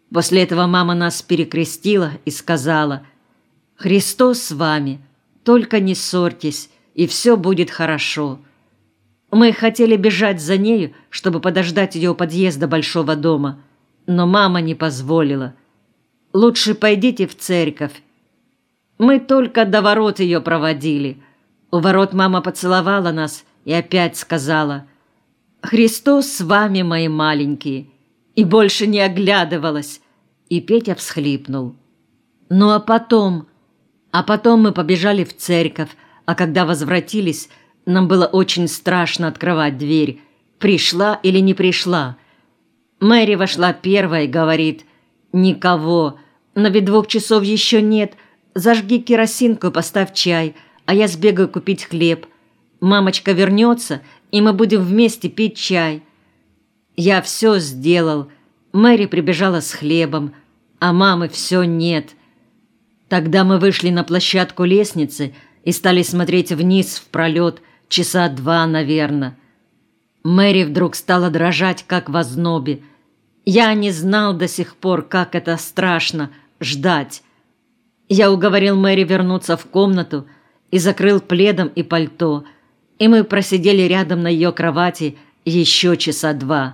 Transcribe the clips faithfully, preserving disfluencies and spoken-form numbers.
После этого мама нас перекрестила и сказала: «Христос с вами, только не ссорьтесь, и все будет хорошо». Мы хотели бежать за нею, чтобы подождать ее у подъезда большого дома, но мама не позволила. «Лучше пойдите в церковь». Мы только до ворот ее проводили. У ворот мама поцеловала нас и опять сказала: «Христос с вами, мои маленькие», и больше не оглядывалась. И Петя всхлипнул. Ну а потом... А потом мы побежали в церковь, а когда возвратились, нам было очень страшно открывать дверь. Пришла или не пришла. Мэри вошла первая и говорит: «Никого, но ведь двух часов еще нет. Зажги керосинку и поставь чай, а я сбегаю купить хлеб. Мамочка вернется, и мы будем вместе пить чай». Я все сделал. Мэри прибежала с хлебом, а мамы все нет. Тогда мы вышли на площадку лестницы и стали смотреть вниз в пролет часа два, наверное. Мэри вдруг стала дрожать, как в ознобе. Я не знал до сих пор, как это страшно — ждать. Я уговорил Мэри вернуться в комнату и закрыл пледом и пальто, и мы просидели рядом на ее кровати еще часа два.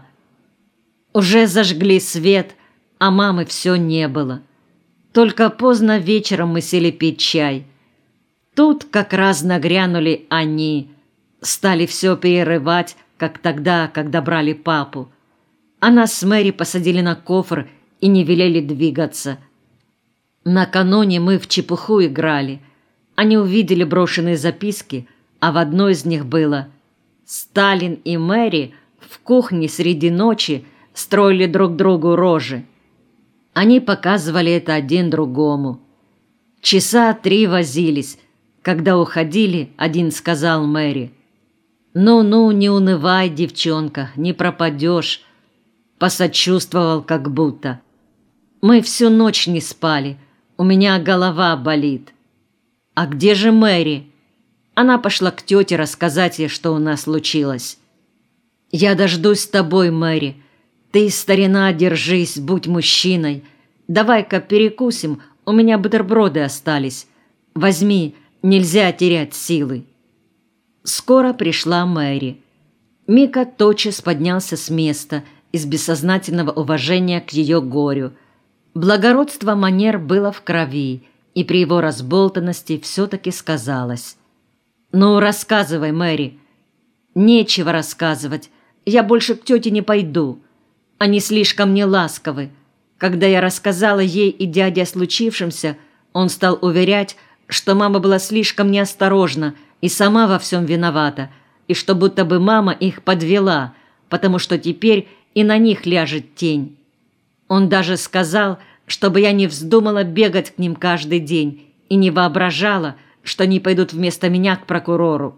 Уже зажгли свет, а мамы все не было. Только поздно вечером мы сели пить чай. Тут как раз нагрянули они, стали все перерывать, как тогда, когда брали папу. А нас с Мэри посадили на кофр и не велели двигаться. Накануне мы в чепуху играли. Они увидели брошенные записки, а в одной из них было: «Сталин и Мэри в кухне среди ночи строили друг другу рожи». Они показывали это один другому. Часа три возились. Когда уходили, один сказал Мэри: «Ну-ну, не унывай, девчонка, не пропадешь». Посочувствовал как будто. Мы всю ночь не спали. У меня голова болит. «А где же Мэри?» Она пошла к тете рассказать ей, что у нас случилось. «Я дождусь с тобой, Мэри. Ты, старина, держись, будь мужчиной. Давай-ка перекусим, у меня бутерброды остались. Возьми, нельзя терять силы». Скоро пришла Мэри. Мика тотчас поднялся с места из бессознательного уважения к ее горю. Благородство манер было в крови, и при его разболтанности все-таки сказалось: «Ну, рассказывай, Мэри». «Нечего рассказывать. Я больше к тете не пойду. Они слишком мне ласковы. Когда я рассказала ей и дяде о случившемся, он стал уверять, что мама была слишком неосторожна и сама во всем виновата, и что будто бы мама их подвела, потому что теперь и на них ляжет тень. Он даже сказал, чтобы я не вздумала бегать к ним каждый день и не воображала, что они пойдут вместо меня к прокурору.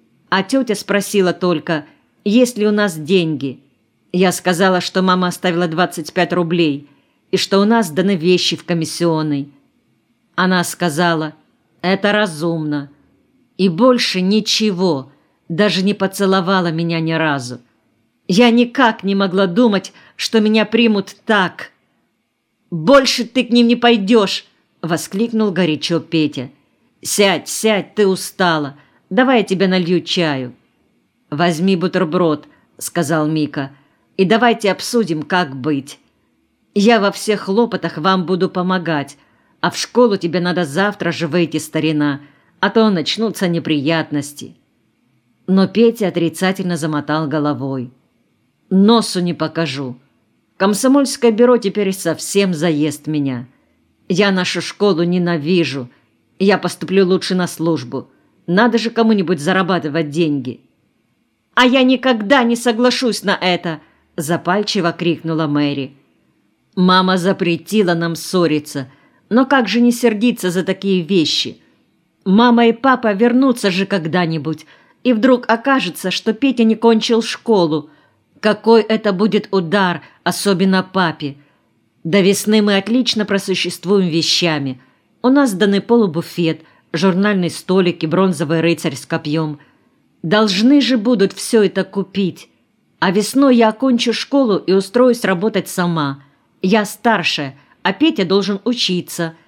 А тетя спросила только, есть ли у нас деньги. Я сказала, что мама оставила двадцать пять рублей и что у нас даны вещи в комиссионной. Она сказала: «Это разумно». И больше ничего, даже не поцеловала меня ни разу. Я никак не могла думать, что меня примут так. «Больше ты к ним не пойдешь!» — воскликнул горячо Петя. «Сядь, сядь, ты устала. Давай я тебе налью чаю». «Возьми бутерброд», — сказал Мика, «и давайте обсудим, как быть. Я во всех хлопотах вам буду помогать, а в школу тебе надо завтра же выйти, старина, а то начнутся неприятности». Но Петя отрицательно замотал головой. «Носу не покажу. Комсомольское бюро теперь совсем заест меня. Я нашу школу ненавижу. Я поступлю лучше на службу. Надо же кому-нибудь зарабатывать деньги». «А я никогда не соглашусь на это!» — запальчиво крикнула Мэри. «Мама запретила нам ссориться, но как же не сердиться за такие вещи? Мама и папа вернутся же когда-нибудь, и вдруг окажется, что Петя не кончил школу. Какой это будет удар, особенно папе. До весны мы отлично просуществуем вещами. У нас даны полубуфет, журнальный столик и бронзовый рыцарь с копьем. Должны же будут все это купить. А весной я окончу школу и устроюсь работать сама. Я старшая, а Петя должен учиться.